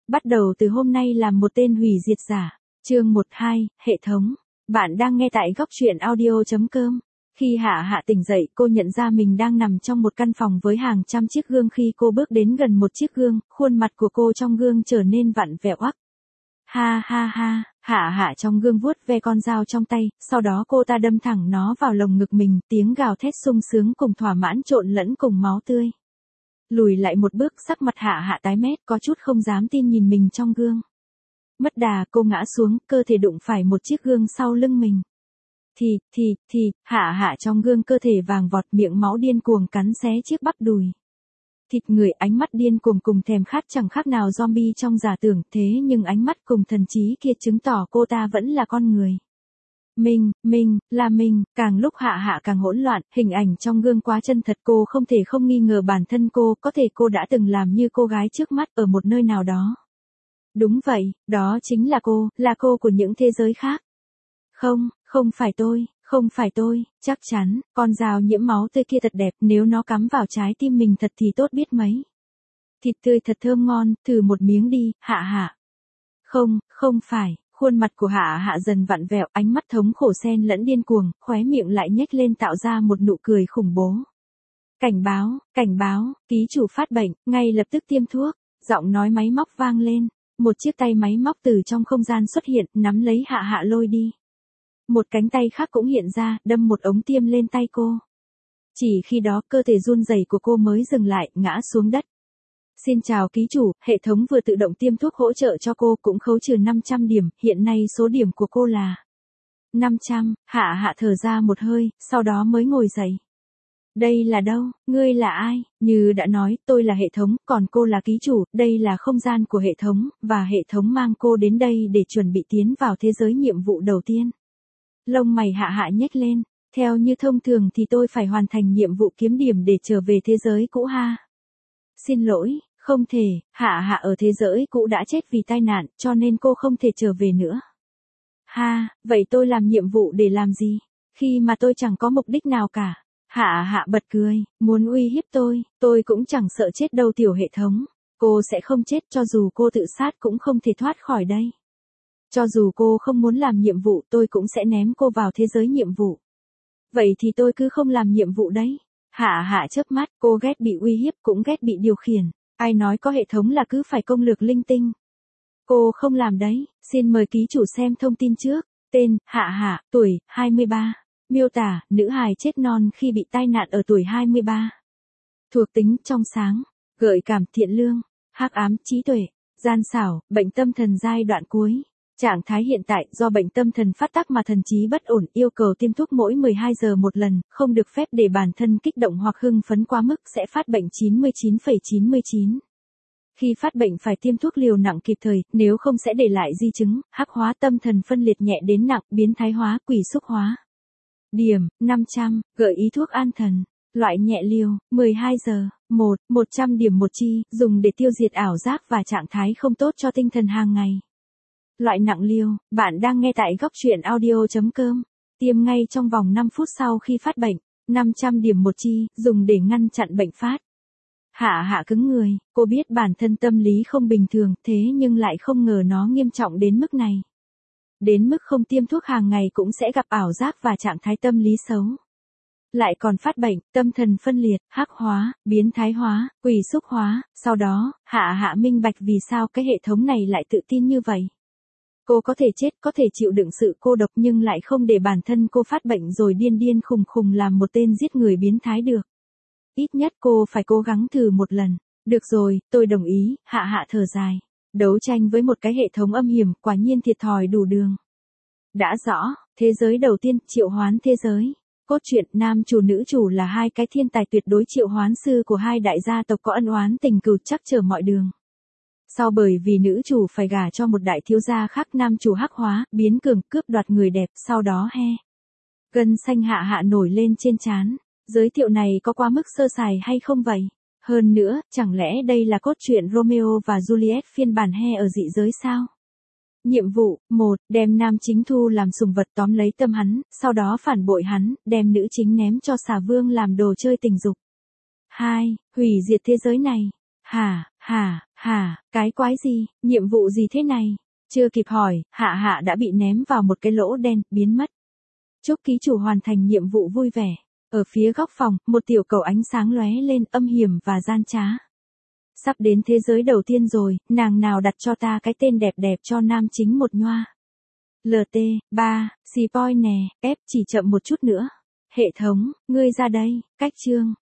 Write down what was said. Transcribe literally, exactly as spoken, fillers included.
Bắt đầu từ hôm nay làm một tên hủy diệt giả. Chương một hai, hệ thống. Bạn đang nghe tại góc truyện audio chấm com. Khi Hạ Hạ tỉnh dậy, cô nhận ra mình đang nằm trong một căn phòng với hàng trăm chiếc gương. Khi cô bước đến gần một chiếc gương, khuôn mặt của cô trong gương trở nên vặn vẹo oắc. Ha ha ha, Hạ Hạ trong gương vuốt ve con dao trong tay, sau đó cô ta đâm thẳng nó vào lồng ngực mình, tiếng gào thét sung sướng cùng thỏa mãn trộn lẫn cùng máu tươi. Lùi lại một bước, sắc mặt Hạ Hạ tái mét, có chút không dám tin nhìn mình trong gương. Mất đà, cô ngã xuống, cơ thể đụng phải một chiếc gương sau lưng mình. Thì, thì, thì, Hạ Hạ trong gương cơ thể vàng vọt, miệng máu điên cuồng cắn xé chiếc bắp đùi. Thịt người, ánh mắt điên cuồng cùng thèm khát chẳng khác nào zombie trong giả tưởng, thế nhưng ánh mắt cùng thần trí kia chứng tỏ cô ta vẫn là con người. Mình, mình, là mình, càng lúc Hạ Hạ càng hỗn loạn, hình ảnh trong gương quá chân thật, cô không thể không nghi ngờ bản thân cô, có thể cô đã từng làm như cô gái trước mắt ở một nơi nào đó. Đúng vậy, đó chính là cô, là cô của những thế giới khác. Không, không phải tôi, không phải tôi, chắc chắn, con dao nhiễm máu tươi kia thật đẹp, nếu nó cắm vào trái tim mình thật thì tốt biết mấy. Thịt tươi thật thơm ngon, thử một miếng đi, Hạ Hạ. Không, không phải. Khuôn mặt của Hạ Hạ dần vặn vẹo, ánh mắt thống khổ xen lẫn điên cuồng, khóe miệng lại nhếch lên tạo ra một nụ cười khủng bố. Cảnh báo, cảnh báo, ký chủ phát bệnh, ngay lập tức tiêm thuốc. Giọng nói máy móc vang lên, một chiếc tay máy móc từ trong không gian xuất hiện, nắm lấy Hạ Hạ lôi đi. Một cánh tay khác cũng hiện ra, đâm một ống tiêm lên tay cô. Chỉ khi đó cơ thể run rẩy của cô mới dừng lại, ngã xuống đất. Xin chào ký chủ, hệ thống vừa tự động tiêm thuốc hỗ trợ cho cô, cũng khấu trừ năm trăm điểm, hiện nay số điểm của cô là năm trăm, Hạ Hạ thở ra một hơi, sau đó mới ngồi dậy. Đây là đâu, ngươi là ai? Như đã nói, tôi là hệ thống, còn cô là ký chủ, đây là không gian của hệ thống, và hệ thống mang cô đến đây để chuẩn bị tiến vào thế giới nhiệm vụ đầu tiên. Lông mày Hạ Hạ nhếch lên, theo như thông thường thì tôi phải hoàn thành nhiệm vụ kiếm điểm để trở về thế giới cũ ha. Xin lỗi. Không thể, Hạ Hạ ở thế giới cũ đã chết vì tai nạn, cho nên cô không thể trở về nữa. Ha, vậy tôi làm nhiệm vụ để làm gì? Khi mà tôi chẳng có mục đích nào cả. Hạ Hạ bật cười, muốn uy hiếp tôi, tôi cũng chẳng sợ chết đâu tiểu hệ thống. Cô sẽ không chết, cho dù cô tự sát cũng không thể thoát khỏi đây. Cho dù cô không muốn làm nhiệm vụ, tôi cũng sẽ ném cô vào thế giới nhiệm vụ. Vậy thì tôi cứ không làm nhiệm vụ đấy. Hạ Hạ chớp mắt, cô ghét bị uy hiếp cũng ghét bị điều khiển. Ai nói có hệ thống là cứ phải công lược linh tinh. Cô không làm đấy, xin mời ký chủ xem thông tin trước. Tên, Hạ Hạ, tuổi, hai mươi ba. Miêu tả, nữ hài chết non khi bị tai nạn ở tuổi hai mươi ba. Thuộc tính, trong sáng, gợi cảm, thiện lương, hắc ám, trí tuệ, gian xảo, bệnh tâm thần giai đoạn cuối. Trạng thái hiện tại, do bệnh tâm thần phát tác mà thần trí bất ổn, yêu cầu tiêm thuốc mỗi mười hai giờ một lần, không được phép để bản thân kích động hoặc hưng phấn quá mức, sẽ phát bệnh chín mươi chín phẩy chín mươi chín. Khi phát bệnh phải tiêm thuốc liều nặng kịp thời, nếu không sẽ để lại di chứng, hắc hóa, tâm thần phân liệt nhẹ đến nặng, biến thái hóa, quỷ xúc hóa. Điểm, năm trăm, gợi ý thuốc an thần. Loại nhẹ liều, mười hai giờ, một, một trăm điểm một chi, dùng để tiêu diệt ảo giác và trạng thái không tốt cho tinh thần hàng ngày. Loại nặng liều, bạn đang nghe tại góc truyện audio chấm com. Tiêm ngay trong vòng năm phút sau khi phát bệnh, năm trăm điểm một chi, dùng để ngăn chặn bệnh phát. Hạ Hạ cứng người, cô biết bản thân tâm lý không bình thường, thế nhưng lại không ngờ nó nghiêm trọng đến mức này. Đến mức không tiêm thuốc hàng ngày cũng sẽ gặp ảo giác và trạng thái tâm lý xấu. Lại còn phát bệnh, tâm thần phân liệt, hắc hóa, biến thái hóa, quỷ xúc hóa, sau đó, Hạ Hạ minh bạch vì sao cái hệ thống này lại tự tin như vậy. Cô có thể chết, có thể chịu đựng sự cô độc nhưng lại không để bản thân cô phát bệnh rồi điên điên khùng khùng làm một tên giết người biến thái được. Ít nhất cô phải cố gắng thử một lần. Được rồi, tôi đồng ý, Hạ Hạ thở dài. Đấu tranh với một cái hệ thống âm hiểm, quả nhiên thiệt thòi đủ đường. Đã rõ, thế giới đầu tiên, triệu hoán thế giới. Cốt truyện, nam chủ nữ chủ là hai cái thiên tài tuyệt đối triệu hoán sư của hai đại gia tộc có ân oán tình cừu chắc trở mọi đường. Sau bởi vì nữ chủ phải gả cho một đại thiếu gia khác, nam chủ hắc hóa, biến cường, cướp đoạt người đẹp, sau đó he. Gân xanh Hạ Hạ nổi lên trên trán. Giới thiệu này có quá mức sơ sài hay không vậy? Hơn nữa, chẳng lẽ đây là cốt truyện Romeo và Juliet phiên bản he ở dị giới sao? Nhiệm vụ, một, đem nam chính thu làm sùng vật tóm lấy tâm hắn, sau đó phản bội hắn, đem nữ chính ném cho xà vương làm đồ chơi tình dục. hai, hủy diệt thế giới này. Hả, hả, Hả, cái quái gì, nhiệm vụ gì thế này? Chưa kịp hỏi, Hạ Hạ đã bị ném vào một cái lỗ đen, biến mất. Chúc ký chủ hoàn thành nhiệm vụ vui vẻ. Ở phía góc phòng, một tiểu cầu ánh sáng lóe lên, âm hiểm và gian trá. Sắp đến thế giới đầu tiên rồi, nàng nào đặt cho ta cái tên đẹp đẹp cho nam chính một nhoa. lờ tê, ba, spoil nè, ép chỉ chậm một chút nữa. Hệ thống, ngươi ra đây, cách chương.